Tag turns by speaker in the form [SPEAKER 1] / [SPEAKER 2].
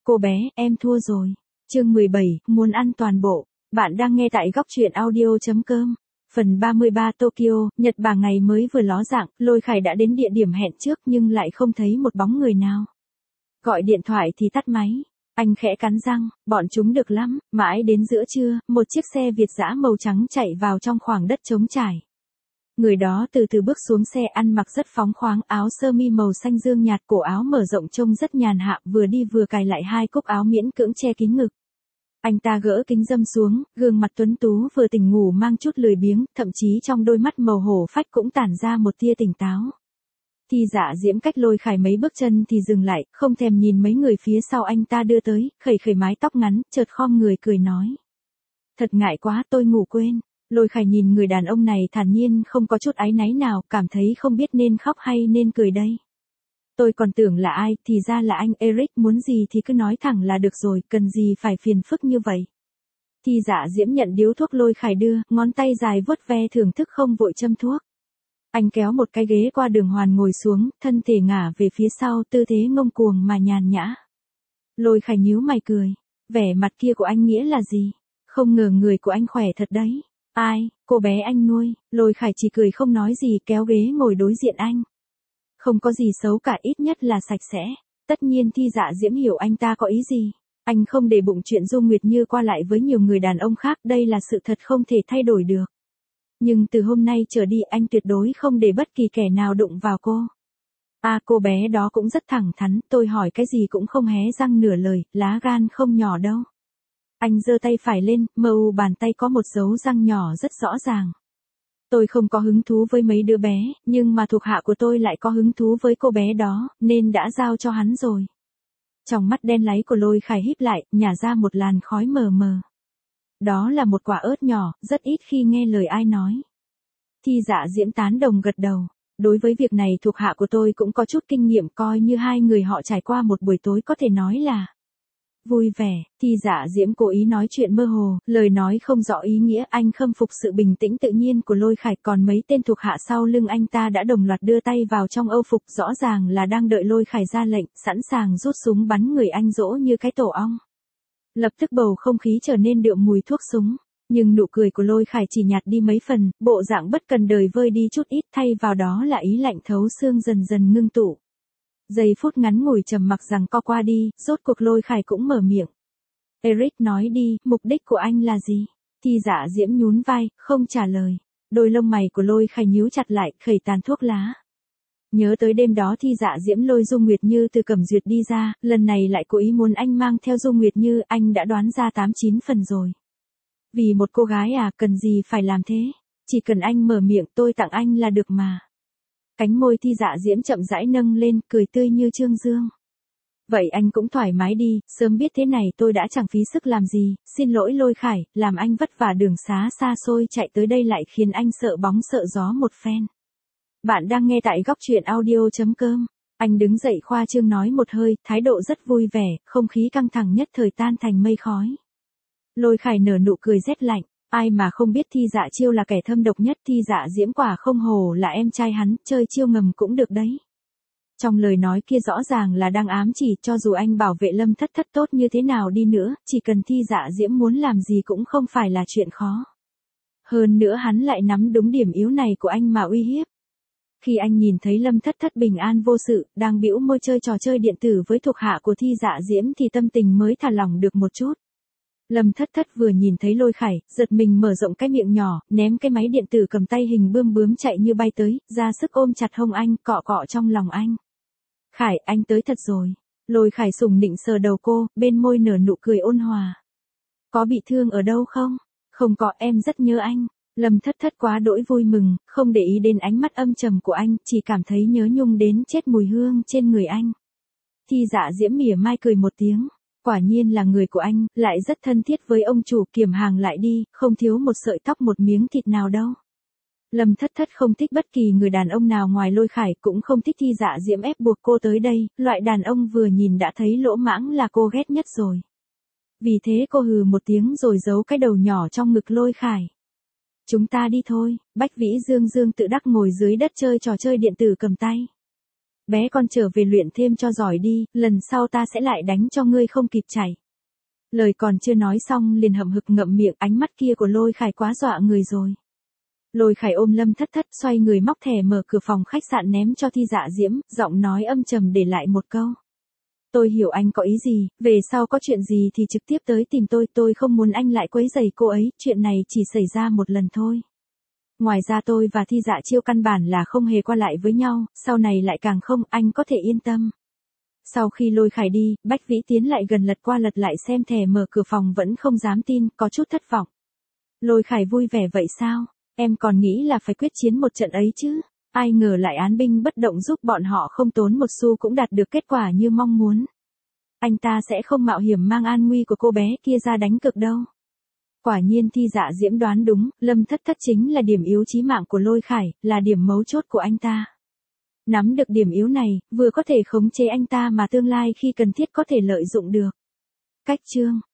[SPEAKER 1] Cô bé, em thua rồi. Chương 17, muốn ăn toàn bộ. Bạn đang nghe tại góc truyện audio.com. Phần 33 Tokyo, Nhật Bản ngày mới vừa ló dạng, Lôi Khải đã đến địa điểm hẹn trước nhưng lại không thấy một bóng người nào. Gọi điện thoại thì tắt máy. Anh khẽ cắn răng, bọn chúng được lắm, mãi đến giữa trưa, một chiếc xe Việt dã màu trắng chạy vào trong khoảng đất trống trải. Người đó từ từ bước xuống xe, ăn mặc rất phóng khoáng, áo sơ mi màu xanh dương nhạt, cổ áo mở rộng trông rất nhàn hạ, vừa đi vừa cài lại hai cúc áo miễn cưỡng che kín ngực. Anh ta gỡ kính râm xuống, gương mặt tuấn tú vừa tỉnh ngủ mang chút lười biếng, thậm chí trong đôi mắt màu hổ phách cũng tản ra một tia tỉnh táo. Thi Dạ Diễm cách Lôi Khải mấy bước chân thì dừng lại, không thèm nhìn mấy người phía sau anh ta đưa tới, khẩy khẩy mái tóc ngắn, chợt khom người cười nói. Thật ngại quá, tôi ngủ quên. Lôi Khải nhìn người đàn ông này thản nhiên, không có chút áy náy nào, cảm thấy không biết nên khóc hay nên cười đây. Tôi còn tưởng là ai, thì ra là anh. Eric, muốn gì thì cứ nói thẳng là được rồi, cần gì phải phiền phức như vậy. Thi Dạ Diễm nhận điếu thuốc Lôi Khải đưa, ngón tay dài vuốt ve thưởng thức không vội châm thuốc. Anh kéo một cái ghế qua đường hoàn ngồi xuống, thân thể ngả về phía sau, tư thế ngông cuồng mà nhàn nhã. Lôi Khải nhíu mày cười. Vẻ mặt kia của anh nghĩa là gì? Không ngờ người của anh khỏe thật đấy. Ai, cô bé anh nuôi. Lôi Khải chỉ cười không nói gì, kéo ghế ngồi đối diện anh. Không có gì xấu cả, ít nhất là sạch sẽ. Tất nhiên Thi Dạ Diễm hiểu anh ta có ý gì. Anh không để bụng chuyện Du Nguyệt Như qua lại với nhiều người đàn ông khác, đây là sự thật không thể thay đổi được. Nhưng từ hôm nay trở đi anh tuyệt đối không để bất kỳ kẻ nào đụng vào cô. Cô bé đó cũng rất thẳng thắn, tôi hỏi cái gì cũng không hé răng nửa lời, lá gan không nhỏ đâu. Anh giơ tay phải lên, mu bàn tay có một dấu răng nhỏ rất rõ ràng. Tôi không có hứng thú với mấy đứa bé, nhưng mà thuộc hạ của tôi lại có hứng thú với cô bé đó, nên đã giao cho hắn rồi. Trong mắt đen láy của Lôi Khải híp lại, nhả ra một làn khói mờ mờ. Đó là một quả ớt nhỏ, rất ít khi nghe lời ai nói. Thi Dạ Diễm tán đồng gật đầu. Đối với việc này thuộc hạ của tôi cũng có chút kinh nghiệm, coi như hai người họ trải qua một buổi tối có thể nói là vui vẻ. Thi Dạ Diễm cố ý nói chuyện mơ hồ, lời nói không rõ ý nghĩa. Anh khâm phục sự bình tĩnh tự nhiên của Lôi Khải, còn mấy tên thuộc hạ sau lưng anh ta đã đồng loạt đưa tay vào trong âu phục, rõ ràng là đang đợi Lôi Khải ra lệnh, sẵn sàng rút súng bắn người anh dỗ như cái tổ ong. Lập tức bầu không khí trở nên đượm mùi thuốc súng, nhưng nụ cười của Lôi Khải chỉ nhạt đi mấy phần, bộ dạng bất cần đời vơi đi chút ít, thay vào đó là ý lạnh thấu xương dần dần ngưng tụ. Giây phút ngắn ngủi trầm mặc rằng co qua đi, rốt cuộc Lôi Khải cũng mở miệng. Eric, nói đi, mục đích của anh là gì? Thi Dạ Diễm nhún vai, không trả lời. Đôi lông mày của Lôi Khải nhíu chặt lại, khẩy tàn thuốc lá. Nhớ tới đêm đó Thi Dạ Diễm lôi Du Nguyệt Như từ Cẩm Duyệt đi ra, lần này lại cố ý muốn anh mang theo Du Nguyệt Như, anh đã đoán ra 8-9 phần rồi. Vì một cô gái cần gì phải làm thế? Chỉ cần anh mở miệng tôi tặng anh là được mà. Cánh môi Thi Dạ Diễm chậm rãi nâng lên, cười tươi như trương dương. Vậy anh cũng thoải mái đi, sớm biết thế này tôi đã chẳng phí sức làm gì, xin lỗi Lôi Khải, làm anh vất vả đường xá xa xôi chạy tới đây lại khiến anh sợ bóng sợ gió một phen. Bạn đang nghe tại góc truyện audio.com. Anh đứng dậy khoa trương nói một hơi, thái độ rất vui vẻ, không khí căng thẳng nhất thời tan thành mây khói. Lôi Khải nở nụ cười rét lạnh, ai mà không biết Thi Dạ Chiêu là kẻ thâm độc nhất. Thi Dạ Diễm quả không hồ là em trai hắn, chơi chiêu ngầm cũng được đấy. Trong lời nói kia rõ ràng là đang ám chỉ, cho dù anh bảo vệ Lâm Thất Thất tốt như thế nào đi nữa, chỉ cần Thi Dạ Diễm muốn làm gì cũng không phải là chuyện khó. Hơn nữa hắn lại nắm đúng điểm yếu này của anh mà uy hiếp. Khi anh nhìn thấy Lâm Thất Thất bình an vô sự, đang bĩu môi chơi trò chơi điện tử với thuộc hạ của Thi Dạ Diễm thì tâm tình mới thả lỏng được một chút. Lâm Thất Thất vừa nhìn thấy Lôi Khải, giật mình mở rộng cái miệng nhỏ, ném cái máy điện tử cầm tay hình bươm bướm chạy như bay tới, ra sức ôm chặt hông anh, cọ cọ trong lòng anh. Khải, anh tới thật rồi. Lôi Khải sủng nịnh sờ đầu cô, bên môi nở nụ cười ôn hòa. Có bị thương ở đâu không? Không có, em rất nhớ anh. Lâm Thất Thất quá đỗi vui mừng, không để ý đến ánh mắt âm trầm của anh, chỉ cảm thấy nhớ nhung đến chết mùi hương trên người anh. Thi Dạ Diễm mỉa mai cười một tiếng. Quả nhiên là người của anh, lại rất thân thiết với ông chủ, kiểm hàng lại đi, không thiếu một sợi tóc một miếng thịt nào đâu. Lâm Thất Thất không thích bất kỳ người đàn ông nào ngoài Lôi Khải, cũng không thích Thi Dạ Diễm ép buộc cô tới đây, loại đàn ông vừa nhìn đã thấy lỗ mãng là cô ghét nhất rồi. Vì thế cô hừ một tiếng rồi giấu cái đầu nhỏ trong ngực Lôi Khải. Chúng ta đi thôi. Bách Vĩ Dương Dương tự đắc ngồi dưới đất chơi trò chơi điện tử cầm tay. bé con trở về luyện thêm cho giỏi đi, lần sau ta sẽ lại đánh cho ngươi không kịp chạy. Lời còn chưa nói xong liền hậm hực ngậm miệng, ánh mắt kia của Lôi Khải quá dọa người rồi. Lôi Khải ôm Lâm Thất Thất xoay người móc thẻ mở cửa phòng khách sạn ném cho Thi Dạ Diễm, giọng nói âm trầm để lại một câu. Tôi hiểu anh có ý gì, về sau có chuyện gì thì trực tiếp tới tìm tôi không muốn anh lại quấy rầy cô ấy, chuyện này chỉ xảy ra một lần thôi. Ngoài ra tôi và Thi Dạ Chiêu căn bản là không hề qua lại với nhau, sau này lại càng không, anh có thể yên tâm. Sau khi Lôi Khải đi, Bách Vĩ tiến lại gần lật qua lật lại xem thẻ mở cửa phòng vẫn không dám tin, có chút thất vọng. Lôi Khải vui vẻ vậy sao? Em còn nghĩ là phải quyết chiến một trận ấy chứ. Ai ngờ lại án binh bất động giúp bọn họ không tốn một xu cũng đạt được kết quả như mong muốn. Anh ta sẽ không mạo hiểm mang an nguy của cô bé kia ra đánh cược đâu. Quả nhiên Thi Dạ Diễm đoán đúng, Lâm Thất Thất chính là điểm yếu chí mạng của Lôi Khải, là điểm mấu chốt của anh ta. Nắm được điểm yếu này, vừa có thể khống chế anh ta mà tương lai khi cần thiết có thể lợi dụng được. Cách chương